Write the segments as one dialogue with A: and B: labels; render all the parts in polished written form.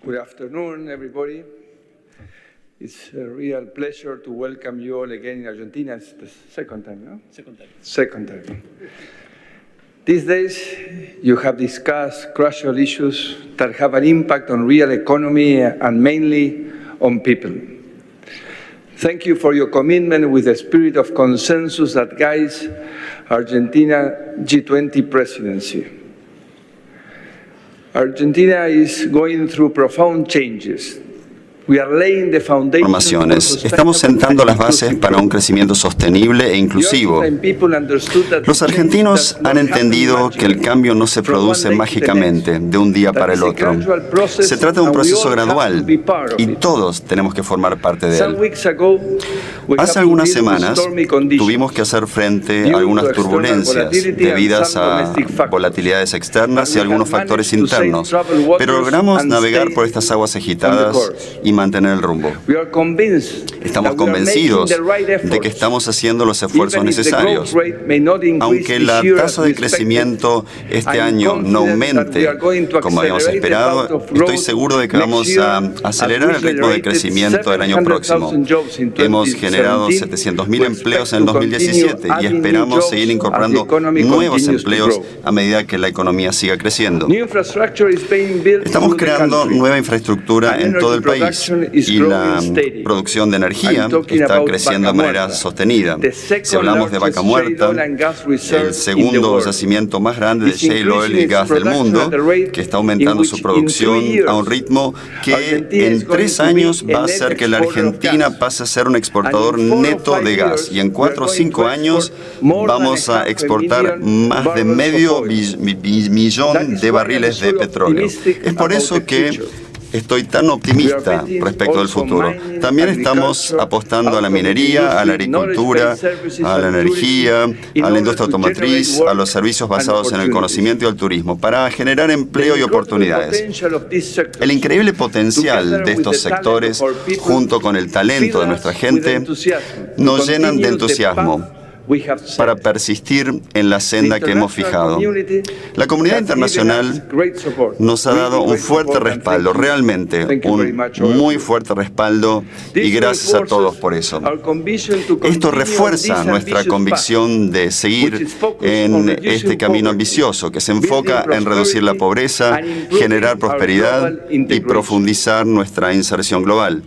A: Good afternoon, everybody. It's a real pleasure to welcome you all again in Argentina. It's the second time, no? Second time. These days, you have discussed crucial issues that have an impact on real economy and mainly on people. Thank you for your commitment with the spirit of consensus that guides Argentina G20 presidency. Argentina is going through profound changes.
B: Transformaciones. Estamos sentando las bases para un crecimiento sostenible e inclusivo. Los argentinos han entendido que el cambio no se produce mágicamente, de un día para el otro. Se trata de un proceso gradual y todos tenemos que formar parte de él. Hace algunas semanas tuvimos que hacer frente a algunas turbulencias debidas a volatilidades externas y algunos factores internos, pero logramos navegar por estas aguas agitadas y mantener el rumbo. Estamos convencidos de que estamos haciendo los esfuerzos necesarios. Aunque la tasa de crecimiento este año no aumente como habíamos esperado, estoy seguro de que vamos a acelerar el ritmo de crecimiento del año próximo. Hemos generado 700.000 empleos en el 2017 y esperamos seguir incorporando nuevos empleos a medida que la economía siga creciendo. Estamos creando nueva infraestructura en todo el país y la producción de energía está creciendo de manera sostenida. Si hablamos de Vaca Muerta, el segundo yacimiento más grande de shale oil y gas del mundo, que está aumentando su producción a un ritmo que en 3 años va a hacer que la Argentina pase a ser un exportador neto de gas. Y en 4 o 5 años vamos a exportar más de medio millón de barriles de petróleo. Es por eso que estoy tan optimista respecto del futuro. También estamos apostando a la minería, a la agricultura, a la energía, a la industria automotriz, a los servicios basados en el conocimiento y el turismo, para generar empleo y oportunidades. El increíble potencial de estos sectores, junto con el talento de nuestra gente, nos llenan de entusiasmo para persistir en la senda que hemos fijado. La comunidad internacional nos ha dado un fuerte respaldo, realmente un muy fuerte respaldo, y gracias a todos por eso. Esto refuerza nuestra convicción de seguir en este camino ambicioso que se enfoca en reducir la pobreza, generar prosperidad y profundizar nuestra inserción global.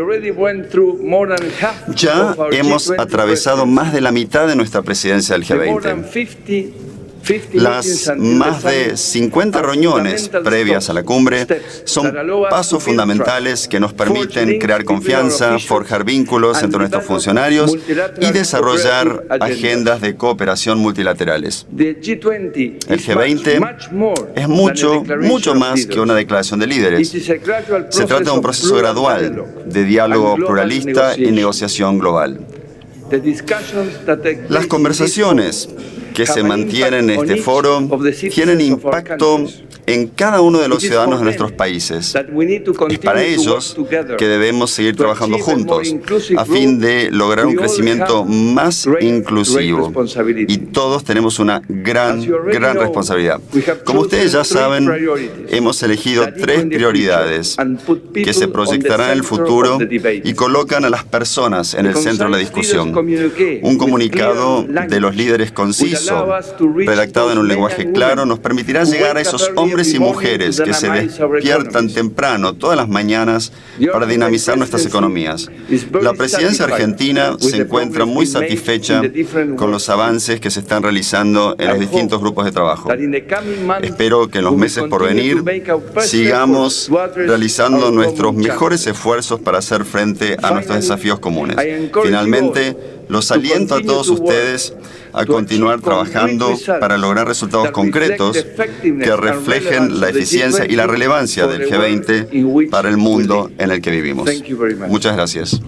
B: Ya hemos atravesado más de la mitad de nuestra presidencia del G20. Las más de 50 reuniones previas a la cumbre son pasos fundamentales que nos permiten crear confianza, forjar vínculos entre nuestros funcionarios y desarrollar agendas de cooperación multilaterales. El G20 es mucho más que una declaración de líderes. Se trata de un proceso gradual de diálogo pluralista y negociación global. Las conversaciones que se mantienen en este foro tienen impacto en cada uno de los ciudadanos de nuestros países. Es para ellos que debemos seguir trabajando juntos a fin de lograr un crecimiento más inclusivo. Y todos tenemos una gran responsabilidad. Como ustedes ya saben, hemos elegido 3 prioridades que se proyectarán en el futuro y colocan a las personas en el centro de la discusión. Un comunicado de los líderes conciso, redactado en un lenguaje claro, nos permitirá llegar a esos hombres y mujeres que se despiertan temprano todas las mañanas para dinamizar nuestras economías. La presidencia argentina se encuentra muy satisfecha con los avances que se están realizando en los distintos grupos de trabajo. Espero que en los meses por venir sigamos realizando nuestros mejores esfuerzos para hacer frente a nuestros desafíos comunes. Finalmente, los aliento a todos ustedes a continuar trabajando para lograr resultados concretos que reflejen la eficiencia y la relevancia del G20 para el mundo en el que vivimos. Muchas gracias.